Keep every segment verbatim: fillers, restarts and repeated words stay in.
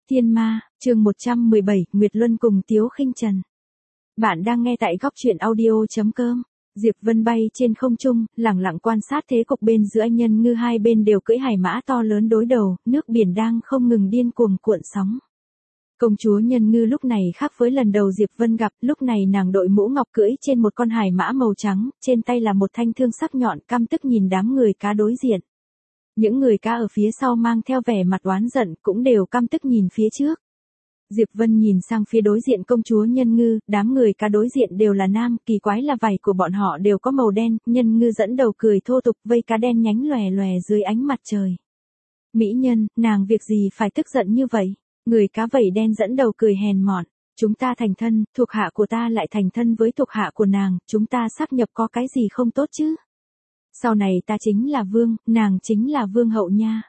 Thiên Ma, chương một trăm mười bảy, Nguyệt Luân cùng Tiếu Khinh Trần. Bạn đang nghe tại góc truyện audio chấm com. Diệp Vân bay trên không trung, lẳng lặng quan sát thế cục bên giữa Nhân Ngư, hai bên đều cưỡi hải mã to lớn đối đầu, nước biển đang không ngừng điên cuồng cuộn sóng. Công chúa Nhân Ngư lúc này khác với lần đầu Diệp Vân gặp, lúc này nàng đội mũ ngọc cưỡi trên một con hải mã màu trắng, trên tay là một thanh thương sắc nhọn, căm tức nhìn đám người cá đối diện. Những người cá ở phía sau mang theo vẻ mặt oán giận, cũng đều căm tức nhìn phía trước. Diệp Vân nhìn sang phía đối diện công chúa Nhân Ngư, đám người cá đối diện đều là nam, kỳ quái là vảy của bọn họ đều có màu đen, Nhân Ngư dẫn đầu cười thô tục, vây cá đen nhánh lòe lòe dưới ánh mặt trời. Mỹ nhân, nàng việc gì phải tức giận như vậy? Người cá vảy đen dẫn đầu cười hèn mọn, chúng ta thành thân, thuộc hạ của ta lại thành thân với thuộc hạ của nàng, chúng ta sáp nhập có cái gì không tốt chứ? Sau này ta chính là vương, nàng chính là vương hậu nha.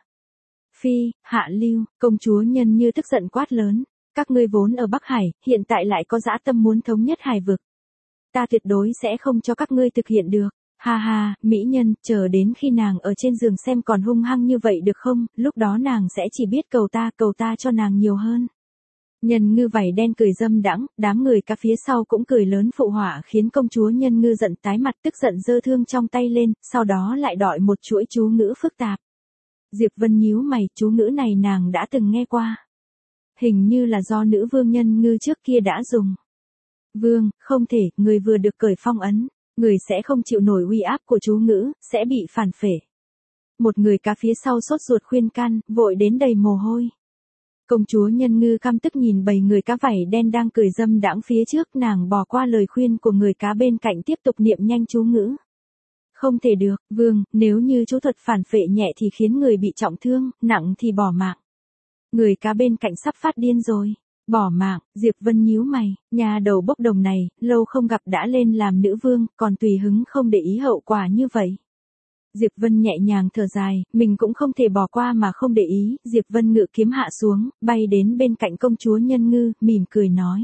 Phi, hạ lưu, công chúa Nhân Như tức giận quát lớn, các ngươi vốn ở Bắc Hải, hiện tại lại có dã tâm muốn thống nhất hải vực. Ta tuyệt đối sẽ không cho các ngươi thực hiện được. Ha ha, mỹ nhân, chờ đến khi nàng ở trên giường xem còn hung hăng như vậy được không, lúc đó nàng sẽ chỉ biết cầu ta, cầu ta cho nàng nhiều hơn. Nhân Ngư vảy đen cười dâm đãng, đám người cá phía sau cũng cười lớn phụ họa khiến công chúa Nhân Ngư giận tái mặt, tức giận giơ thương trong tay lên, sau đó lại đọi một chuỗi chú ngữ phức tạp. Diệp Vân nhíu mày, chú ngữ này nàng đã từng nghe qua. Hình như là do nữ vương Nhân Ngư trước kia đã dùng. Vương, không thể, người vừa được cởi phong ấn, người sẽ không chịu nổi uy áp của chú ngữ, sẽ bị phản phệ. Một người cá phía sau sốt ruột khuyên can, vội đến đầy mồ hôi. Công chúa Nhân Ngư căm tức nhìn bầy người cá vảy đen đang cười dâm đãng phía trước, nàng bỏ qua lời khuyên của người cá bên cạnh tiếp tục niệm nhanh chú ngữ. Không thể được, vương, nếu như chú thuật phản phệ nhẹ thì khiến người bị trọng thương, nặng thì bỏ mạng. Người cá bên cạnh sắp phát điên rồi. Bỏ mạng, Diệp Vân nhíu mày, nhà đầu bốc đồng này, lâu không gặp đã lên làm nữ vương, còn tùy hứng không để ý hậu quả như vậy. Diệp Vân nhẹ nhàng thở dài, mình cũng không thể bỏ qua mà không để ý, Diệp Vân ngự kiếm hạ xuống, bay đến bên cạnh công chúa Nhân Ngư, mỉm cười nói.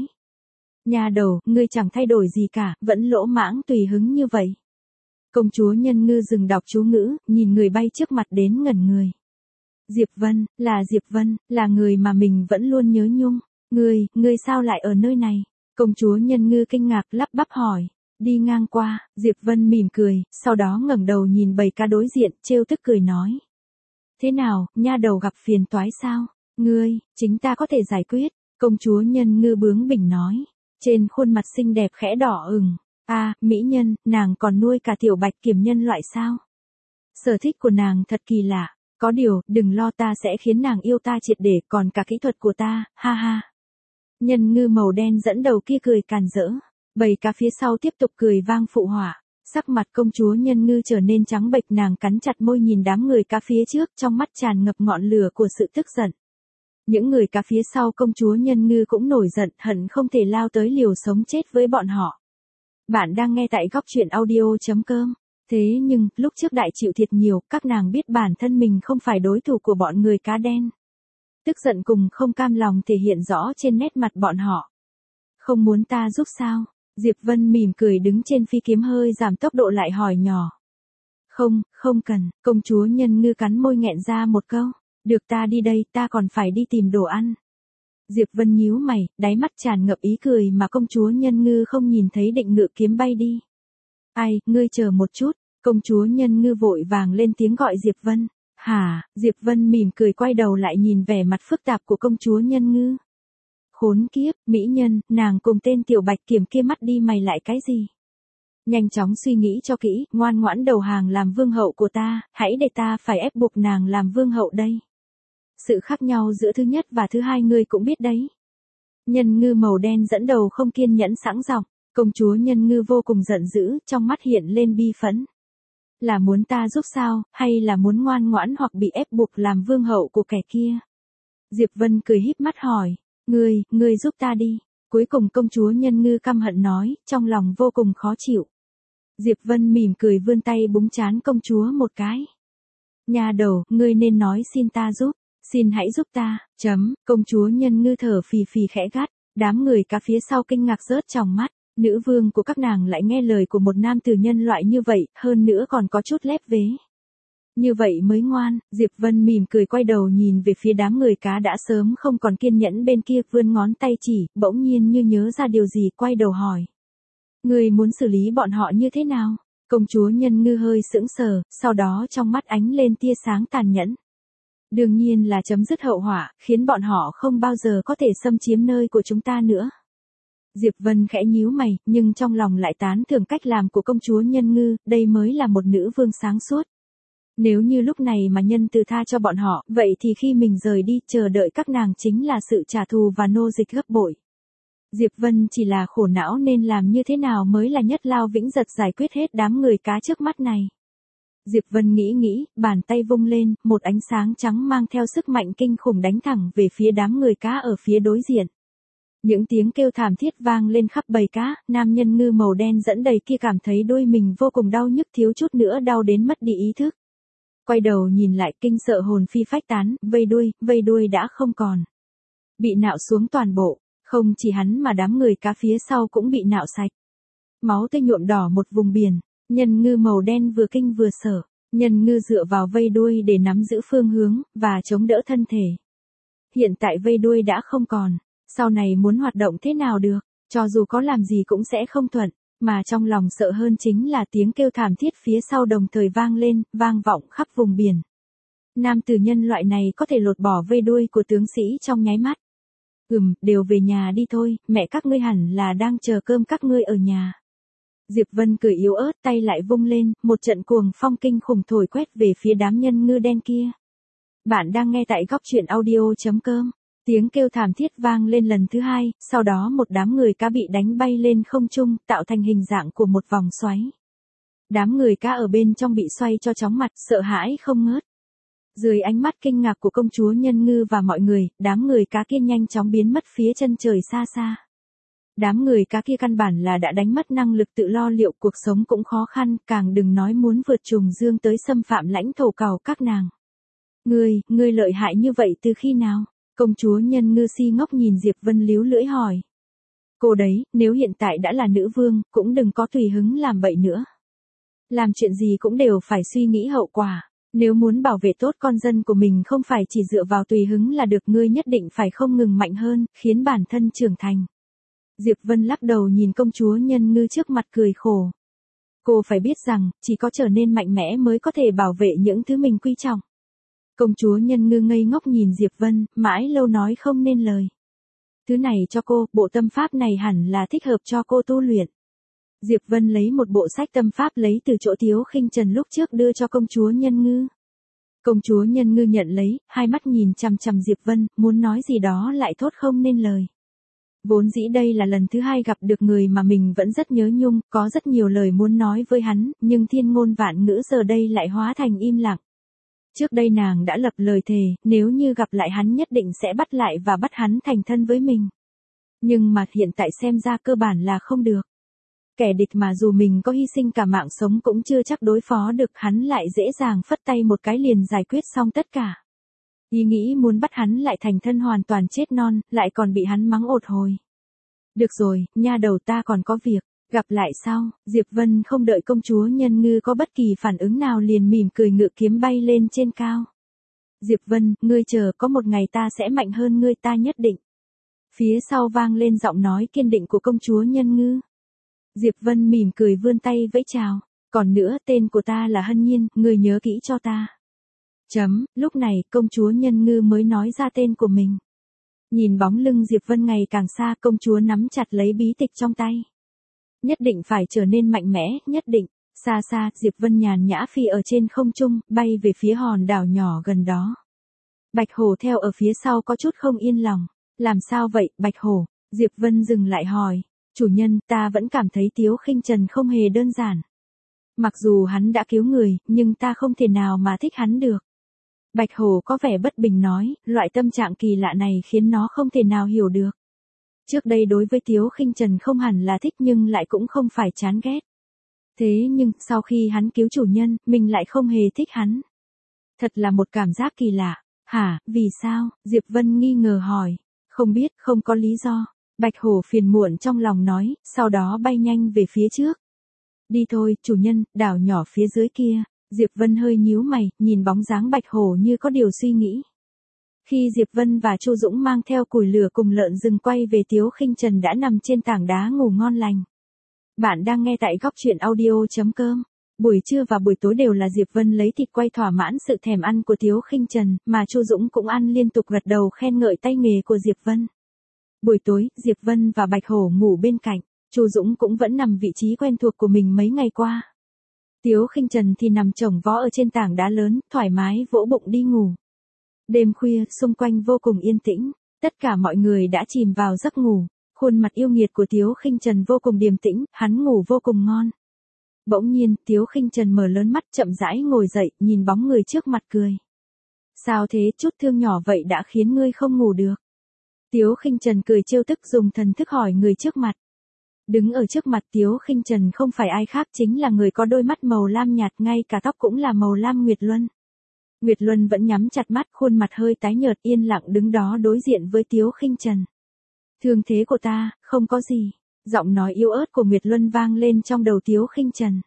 Nhà đầu, ngươi chẳng thay đổi gì cả, vẫn lỗ mãng tùy hứng như vậy. Công chúa Nhân Ngư dừng đọc chú ngữ, nhìn người bay trước mặt đến ngẩn người. Diệp Vân, là Diệp Vân, là người mà mình vẫn luôn nhớ nhung. Ngươi, ngươi sao lại ở nơi này? Công chúa Nhân Ngư kinh ngạc lắp bắp hỏi. Đi ngang qua, Diệp Vân mỉm cười, sau đó ngẩng đầu nhìn bầy cá đối diện, trêu tức cười nói. Thế nào, nha đầu gặp phiền toái sao? Ngươi, chính ta có thể giải quyết. Công chúa Nhân Ngư bướng bỉnh nói. Trên khuôn mặt xinh đẹp khẽ đỏ ửng. À, mỹ nhân, nàng còn nuôi cả tiểu bạch kiểm nhân loại sao? Sở thích của nàng thật kỳ lạ. Có điều, đừng lo, ta sẽ khiến nàng yêu ta triệt để, còn cả kỹ thuật của ta, ha ha. Nhân Ngư màu đen dẫn đầu kia cười càn rỡ, bầy cá phía sau tiếp tục cười vang phụ họa. Sắc mặt công chúa Nhân Ngư trở nên trắng bệch, nàng cắn chặt môi nhìn đám người cá phía trước, trong mắt tràn ngập ngọn lửa của sự tức giận. Những người cá phía sau công chúa Nhân Ngư cũng nổi giận, hận không thể lao tới liều sống chết với bọn họ. Bạn đang nghe tại góc truyện audio chấm com. Thế nhưng, lúc trước đại chịu thiệt nhiều, các nàng biết bản thân mình không phải đối thủ của bọn người cá đen. Tức giận cùng không cam lòng thể hiện rõ trên nét mặt bọn họ. Không muốn ta giúp sao? Diệp Vân mỉm cười đứng trên phi kiếm hơi giảm tốc độ lại hỏi nhỏ. Không, không cần, công chúa Nhân Ngư cắn môi nghẹn ra một câu. Được, ta đi đây, ta còn phải đi tìm đồ ăn. Diệp Vân nhíu mày, đáy mắt tràn ngập ý cười mà công chúa Nhân Ngư không nhìn thấy, định ngự kiếm bay đi. Ai, ngươi chờ một chút, công chúa Nhân Ngư vội vàng lên tiếng gọi Diệp Vân. Hả, Diệp Vân mỉm cười quay đầu lại nhìn vẻ mặt phức tạp của công chúa Nhân Ngư. Khốn kiếp, mỹ nhân, nàng cùng tên tiểu bạch kiểm kia mắt đi mày lại cái gì? Nhanh chóng suy nghĩ cho kỹ, ngoan ngoãn đầu hàng làm vương hậu của ta, hãy để ta phải ép buộc nàng làm vương hậu đây. Sự khác nhau giữa thứ nhất và thứ hai ngươi cũng biết đấy. Nhân Ngư màu đen dẫn đầu không kiên nhẫn sẵn giọng. Công chúa Nhân Ngư vô cùng giận dữ, trong mắt hiện lên bi phẫn. Là muốn ta giúp sao, hay là muốn ngoan ngoãn hoặc bị ép buộc làm vương hậu của kẻ kia? Diệp Vân cười híp mắt hỏi, ngươi, ngươi giúp ta đi. Cuối cùng công chúa Nhân Ngư căm hận nói, trong lòng vô cùng khó chịu. Diệp Vân mỉm cười vươn tay búng trán công chúa một cái. Nhà đầu, ngươi nên nói xin ta giúp, xin hãy giúp ta, chấm, công chúa Nhân Ngư thở phì phì khẽ gắt, đám người cá phía sau kinh ngạc rớt trong mắt. Nữ vương của các nàng lại nghe lời của một nam tử nhân loại như vậy, hơn nữa còn có chút lép vế. Như vậy mới ngoan, Diệp Vân mỉm cười quay đầu nhìn về phía đám người cá đã sớm không còn kiên nhẫn bên kia, vươn ngón tay chỉ, bỗng nhiên như nhớ ra điều gì quay đầu hỏi. Người muốn xử lý bọn họ như thế nào? Công chúa Nhân Ngư hơi sững sờ, sau đó trong mắt ánh lên tia sáng tàn nhẫn. Đương nhiên là chấm dứt hậu họa, khiến bọn họ không bao giờ có thể xâm chiếm nơi của chúng ta nữa. Diệp Vân khẽ nhíu mày, nhưng trong lòng lại tán thưởng cách làm của công chúa Nhân Ngư, đây mới là một nữ vương sáng suốt. Nếu như lúc này mà nhân từ tha cho bọn họ, vậy thì khi mình rời đi, chờ đợi các nàng chính là sự trả thù và nô dịch gấp bội. Diệp Vân chỉ là khổ não nên làm như thế nào mới là nhất lao vĩnh giật giải quyết hết đám người cá trước mắt này. Diệp Vân nghĩ nghĩ, bàn tay vung lên, một ánh sáng trắng mang theo sức mạnh kinh khủng đánh thẳng về phía đám người cá ở phía đối diện. Những tiếng kêu thảm thiết vang lên khắp bầy cá, nam nhân ngư màu đen dẫn đầy kia cảm thấy đôi mình vô cùng đau nhức, thiếu chút nữa đau đến mất đi ý thức. Quay đầu nhìn lại, kinh sợ hồn phi phách tán, vây đuôi, vây đuôi đã không còn. Bị nạo xuống toàn bộ, không chỉ hắn mà đám người cá phía sau cũng bị nạo sạch. Máu tươi nhuộm đỏ một vùng biển, nhân ngư màu đen vừa kinh vừa sợ, nhân ngư dựa vào vây đuôi để nắm giữ phương hướng, và chống đỡ thân thể. Hiện tại vây đuôi đã không còn, sau này muốn hoạt động thế nào được, cho dù có làm gì cũng sẽ không thuận. Mà trong lòng sợ hơn chính là tiếng kêu thảm thiết phía sau đồng thời vang lên, vang vọng khắp vùng biển. Nam tử nhân loại này có thể lột bỏ vây đuôi của tướng sĩ trong nháy mắt. Ừm, đều về nhà đi thôi, mẹ các ngươi hẳn là đang chờ cơm các ngươi ở nhà. Diệp Vân cười yếu ớt, tay lại vung lên, một trận cuồng phong kinh khủng thổi quét về phía đám nhân ngư đen kia. Bạn đang nghe tại góc truyện audio chấm com. Tiếng kêu thảm thiết vang lên lần thứ hai, sau đó một đám người cá bị đánh bay lên không trung, tạo thành hình dạng của một vòng xoáy. Đám người cá ở bên trong bị xoay cho chóng mặt, sợ hãi không ngớt. Dưới ánh mắt kinh ngạc của công chúa Nhân Ngư và mọi người, đám người cá kia nhanh chóng biến mất phía chân trời xa xa. Đám người cá kia căn bản là đã đánh mất năng lực tự lo liệu, cuộc sống cũng khó khăn, càng đừng nói muốn vượt trùng dương tới xâm phạm lãnh thổ cào các nàng. Ngươi, ngươi lợi hại như vậy từ khi nào? Công chúa Nhân Ngư si ngốc nhìn Diệp Vân líu lưỡi hỏi. Cô đấy, nếu hiện tại đã là nữ vương, cũng đừng có tùy hứng làm bậy nữa. Làm chuyện gì cũng đều phải suy nghĩ hậu quả. Nếu muốn bảo vệ tốt con dân của mình không phải chỉ dựa vào tùy hứng là được, ngươi nhất định phải không ngừng mạnh hơn, khiến bản thân trưởng thành. Diệp Vân lắc đầu nhìn công chúa Nhân Ngư trước mặt cười khổ. Cô phải biết rằng, chỉ có trở nên mạnh mẽ mới có thể bảo vệ những thứ mình quý trọng. Công chúa Nhân Ngư ngây ngốc nhìn Diệp Vân, mãi lâu nói không nên lời. Thứ này cho cô, bộ tâm pháp này hẳn là thích hợp cho cô tu luyện. Diệp Vân lấy một bộ sách tâm pháp lấy từ chỗ Tiếu Khinh Trần lúc trước đưa cho công chúa Nhân Ngư. Công chúa Nhân Ngư nhận lấy, hai mắt nhìn chằm chằm Diệp Vân, muốn nói gì đó lại thốt không nên lời. Vốn dĩ đây là lần thứ hai gặp được người mà mình vẫn rất nhớ nhung, có rất nhiều lời muốn nói với hắn, nhưng thiên ngôn vạn ngữ giờ đây lại hóa thành im lặng. Trước đây nàng đã lập lời thề, nếu như gặp lại hắn nhất định sẽ bắt lại và bắt hắn thành thân với mình. Nhưng mà hiện tại xem ra cơ bản là không được. Kẻ địch mà dù mình có hy sinh cả mạng sống cũng chưa chắc đối phó được, hắn lại dễ dàng phất tay một cái liền giải quyết xong tất cả. Ý nghĩ muốn bắt hắn lại thành thân hoàn toàn chết non, lại còn bị hắn mắng ột hồi. Được rồi, nha đầu, ta còn có việc. Gặp lại sau, Diệp Vân không đợi công chúa Nhân Ngư có bất kỳ phản ứng nào liền mỉm cười ngự kiếm bay lên trên cao. Diệp Vân, ngươi chờ, có một ngày ta sẽ mạnh hơn ngươi, ta nhất định. Phía sau vang lên giọng nói kiên định của công chúa Nhân Ngư. Diệp Vân mỉm cười vươn tay vẫy chào. Còn nữa, tên của ta là Hân Nhiên, ngươi nhớ kỹ cho ta. Chấm, lúc này, công chúa Nhân Ngư mới nói ra tên của mình. Nhìn bóng lưng Diệp Vân ngày càng xa, công chúa nắm chặt lấy bí tịch trong tay. Nhất định phải trở nên mạnh mẽ, nhất định. Xa xa, Diệp Vân nhàn nhã phi ở trên không trung, bay về phía hòn đảo nhỏ gần đó. Bạch Hổ theo ở phía sau có chút không yên lòng. Làm sao vậy, Bạch Hổ? Diệp Vân dừng lại hỏi. Chủ nhân, ta vẫn cảm thấy Tiếu Khinh Trần không hề đơn giản. Mặc dù hắn đã cứu người, nhưng ta không thể nào mà thích hắn được. Bạch Hổ có vẻ bất bình nói, loại tâm trạng kỳ lạ này khiến nó không thể nào hiểu được. Trước đây đối với Tiếu Khinh Trần không hẳn là thích nhưng lại cũng không phải chán ghét. Thế nhưng, sau khi hắn cứu chủ nhân, mình lại không hề thích hắn. Thật là một cảm giác kỳ lạ. Hả, vì sao? Diệp Vân nghi ngờ hỏi. Không biết, không có lý do. Bạch Hổ phiền muộn trong lòng nói, sau đó bay nhanh về phía trước. Đi thôi, chủ nhân, đảo nhỏ phía dưới kia. Diệp Vân hơi nhíu mày, nhìn bóng dáng Bạch Hổ như có điều suy nghĩ. Khi Diệp Vân và Chu Dũng mang theo củi lửa cùng lợn rừng quay về, Tiếu Khinh Trần đã nằm trên tảng đá ngủ ngon lành. Bạn đang nghe tại góc truyện audio.com. Buổi trưa và buổi tối đều là Diệp Vân lấy thịt quay thỏa mãn sự thèm ăn của Tiếu Khinh Trần, mà Chu Dũng cũng ăn liên tục gật đầu khen ngợi tay nghề của Diệp Vân. Buổi tối, Diệp Vân và Bạch Hổ ngủ bên cạnh, Chu Dũng cũng vẫn nằm vị trí quen thuộc của mình mấy ngày qua. Tiếu Khinh Trần thì nằm chồng vó ở trên tảng đá lớn, thoải mái vỗ bụng đi ngủ. Đêm khuya, xung quanh vô cùng yên tĩnh, tất cả mọi người đã chìm vào giấc ngủ, khuôn mặt yêu nghiệt của Tiếu Khinh Trần vô cùng điềm tĩnh, hắn ngủ vô cùng ngon. Bỗng nhiên, Tiếu Khinh Trần mở lớn mắt chậm rãi ngồi dậy, nhìn bóng người trước mặt cười. Sao thế, chút thương nhỏ vậy đã khiến ngươi không ngủ được? Tiếu Khinh Trần cười trêu tức dùng thần thức hỏi người trước mặt. Đứng ở trước mặt Tiếu Khinh Trần không phải ai khác chính là người có đôi mắt màu lam nhạt, ngay cả tóc cũng là màu lam, Nguyệt Luân. Nguyệt Luân vẫn nhắm chặt mắt, khuôn mặt hơi tái nhợt, yên lặng đứng đó đối diện với Tiếu Khinh Trần. Thương thế của ta, không có gì. Giọng nói yếu ớt của Nguyệt Luân vang lên trong đầu Tiếu Khinh Trần.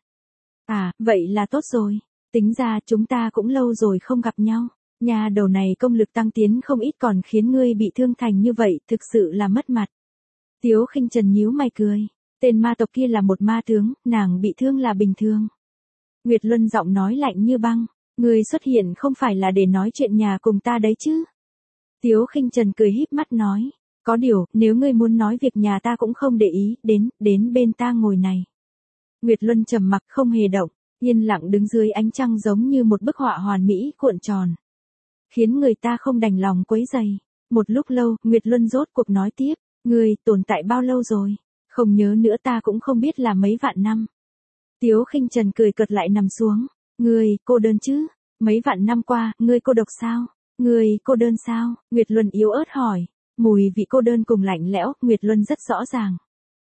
À, vậy là tốt rồi. Tính ra chúng ta cũng lâu rồi không gặp nhau. Nhà đầu này công lực tăng tiến không ít còn khiến ngươi bị thương thành như vậy, thực sự là mất mặt. Tiếu Khinh Trần nhíu mày cười. Tên ma tộc kia là một ma tướng, nàng bị thương là bình thường. Nguyệt Luân giọng nói lạnh như băng. Ngươi xuất hiện không phải là để nói chuyện nhà cùng ta đấy chứ? Tiếu Khinh Trần cười híp mắt nói. Có điều, nếu ngươi muốn nói việc nhà ta cũng không để ý, đến, đến bên ta ngồi này. Nguyệt Luân trầm mặc không hề động, yên lặng đứng dưới ánh trăng giống như một bức họa hoàn mỹ cuộn tròn. Khiến người ta không đành lòng quấy rầy. Một lúc lâu, Nguyệt Luân rốt cuộc nói tiếp, ngươi tồn tại bao lâu rồi? Không nhớ nữa, ta cũng không biết là mấy vạn năm. Tiếu Khinh Trần cười cợt lại nằm xuống. Ngươi, cô đơn chứ? Mấy vạn năm qua, ngươi cô độc sao? Ngươi, cô đơn sao? Nguyệt Luân yếu ớt hỏi. Mùi vị cô đơn cùng lạnh lẽo, Nguyệt Luân rất rõ ràng.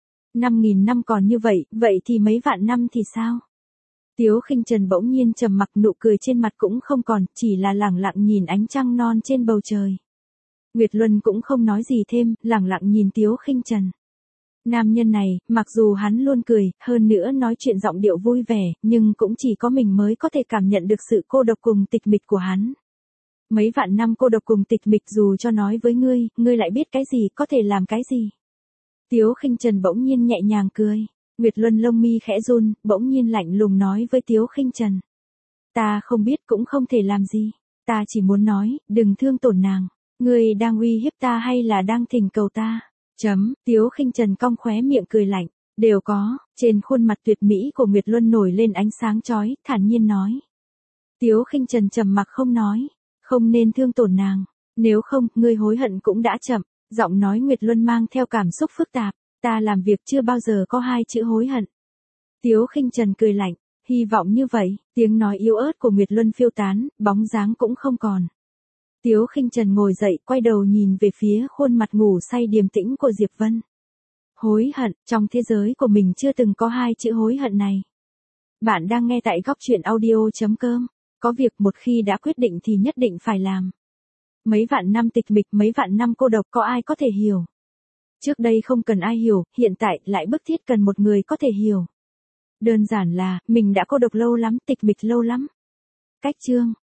Năm nghìn năm còn như vậy, vậy thì mấy vạn năm thì sao? Tiếu Khinh Trần bỗng nhiên trầm mặc, nụ cười trên mặt cũng không còn, chỉ là lẳng lặng nhìn ánh trăng non trên bầu trời. Nguyệt Luân cũng không nói gì thêm, lẳng lặng nhìn Tiếu Khinh Trần. Nam nhân này, mặc dù hắn luôn cười, hơn nữa nói chuyện giọng điệu vui vẻ, nhưng cũng chỉ có mình mới có thể cảm nhận được sự cô độc cùng tịch mịch của hắn. Mấy vạn năm cô độc cùng tịch mịch, dù cho nói với ngươi, ngươi lại biết cái gì, có thể làm cái gì. Tiếu Khinh Trần bỗng nhiên nhẹ nhàng cười. Nguyệt Luân lông mi khẽ run, bỗng nhiên lạnh lùng nói với Tiếu Khinh Trần. Ta không biết cũng không thể làm gì. Ta chỉ muốn nói, đừng thương tổn nàng. Ngươi đang uy hiếp ta hay là đang thỉnh cầu ta? Chấm, Tiếu Khinh Trần cong khóe miệng cười lạnh. Đều có, trên khuôn mặt tuyệt mỹ của Nguyệt Luân nổi lên ánh sáng chói, thản nhiên nói. Tiếu Khinh Trần trầm mặc không nói. Không nên thương tổn nàng. Nếu không, ngươi hối hận cũng đã chậm. Giọng nói Nguyệt Luân mang theo cảm xúc phức tạp. Ta làm việc chưa bao giờ có hai chữ hối hận. Tiếu Khinh Trần cười lạnh. Hy vọng như vậy, tiếng nói yếu ớt của Nguyệt Luân phiêu tán, bóng dáng cũng không còn. Tiếu Khinh Trần ngồi dậy, quay đầu nhìn về phía khuôn mặt ngủ say điềm tĩnh của Diệp Vân. Hối hận, trong thế giới của mình chưa từng có hai chữ hối hận này. Bạn đang nghe tại góc truyện audio.com. Có việc một khi đã quyết định thì nhất định phải làm. Mấy vạn năm tịch mịch, mấy vạn năm cô độc, có ai có thể hiểu? Trước đây không cần ai hiểu, hiện tại lại bức thiết cần một người có thể hiểu. Đơn giản là, mình đã cô độc lâu lắm, tịch mịch lâu lắm. Cách chương